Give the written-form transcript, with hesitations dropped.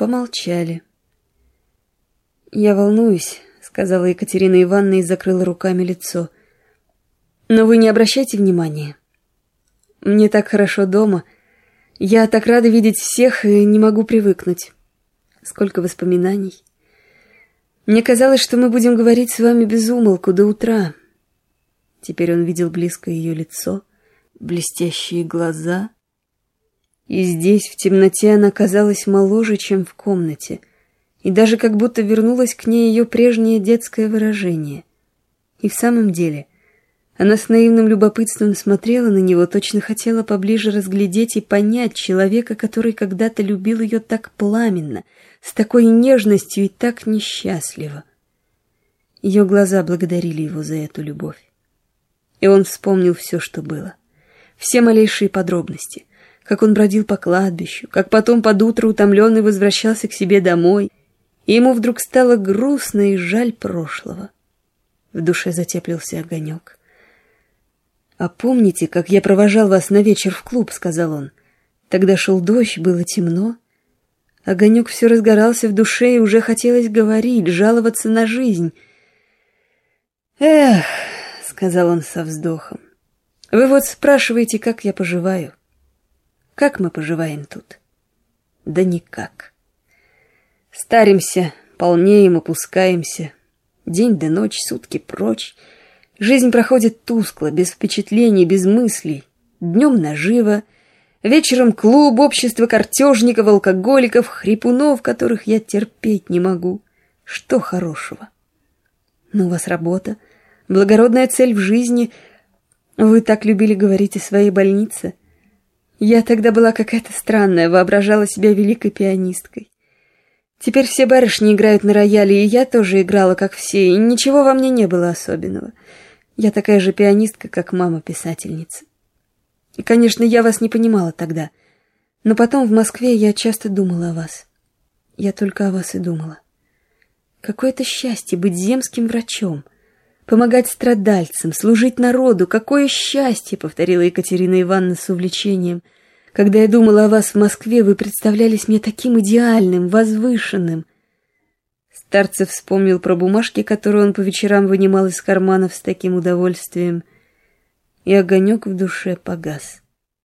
Помолчали. «Я волнуюсь», — сказала Екатерина Ивановна и закрыла руками лицо. «Но вы не обращайте внимания. Мне так хорошо дома. Я так рада видеть всех и не могу привыкнуть. Сколько воспоминаний. Мне казалось, что мы будем говорить с вами без умолку до утра». Теперь он видел близко ее лицо, блестящие глаза. И здесь, в темноте, она казалась моложе, чем в комнате, и даже как будто вернулось к ней ее прежнее детское выражение. И в самом деле, она с наивным любопытством смотрела на него, точно хотела поближе разглядеть и понять человека, который когда-то любил ее так пламенно, с такой нежностью и так несчастливо. Ее глаза благодарили его за эту любовь. И он вспомнил все, что было. Все малейшие подробности. Как он бродил по кладбищу, как потом под утро утомленный возвращался к себе домой. И ему вдруг стало грустно и жаль прошлого. В душе затеплился огонек. «А помните, как я провожал вас на вечер в клуб?» — сказал он. «Тогда шел дождь, было темно. Огонек все разгорался в душе, и уже хотелось говорить, жаловаться на жизнь». «Эх!» — сказал он со вздохом. «Вы вот спрашиваете, как я поживаю. Как мы поживаем тут? Да никак. Старимся, полнеем, опускаемся. День да ночь, сутки прочь. Жизнь проходит тускло, без впечатлений, без мыслей. Днем наживо, вечером клуб, общество картежников, алкоголиков, хрипунов, которых я терпеть не могу. Что хорошего? Но у вас работа, благородная цель в жизни. Вы так любили говорить о своей больнице. Я тогда была какая-то странная, воображала себя великой пианисткой. Теперь все барышни играют на рояле, и я тоже играла, как все, и ничего во мне не было особенного. Я такая же пианистка, как мама-писательница. И, конечно, я вас не понимала тогда, но потом в Москве я часто думала о вас. Я только о вас и думала. Какое-то счастье быть земским врачом, помогать страдальцам, служить народу. Какое счастье, повторила Екатерина Ивановна с увлечением. Когда я думала о вас в Москве, вы представлялись мне таким идеальным, возвышенным. Старцев вспомнил про бумажки, которые он по вечерам вынимал из карманов с таким удовольствием, и огонек в душе погас.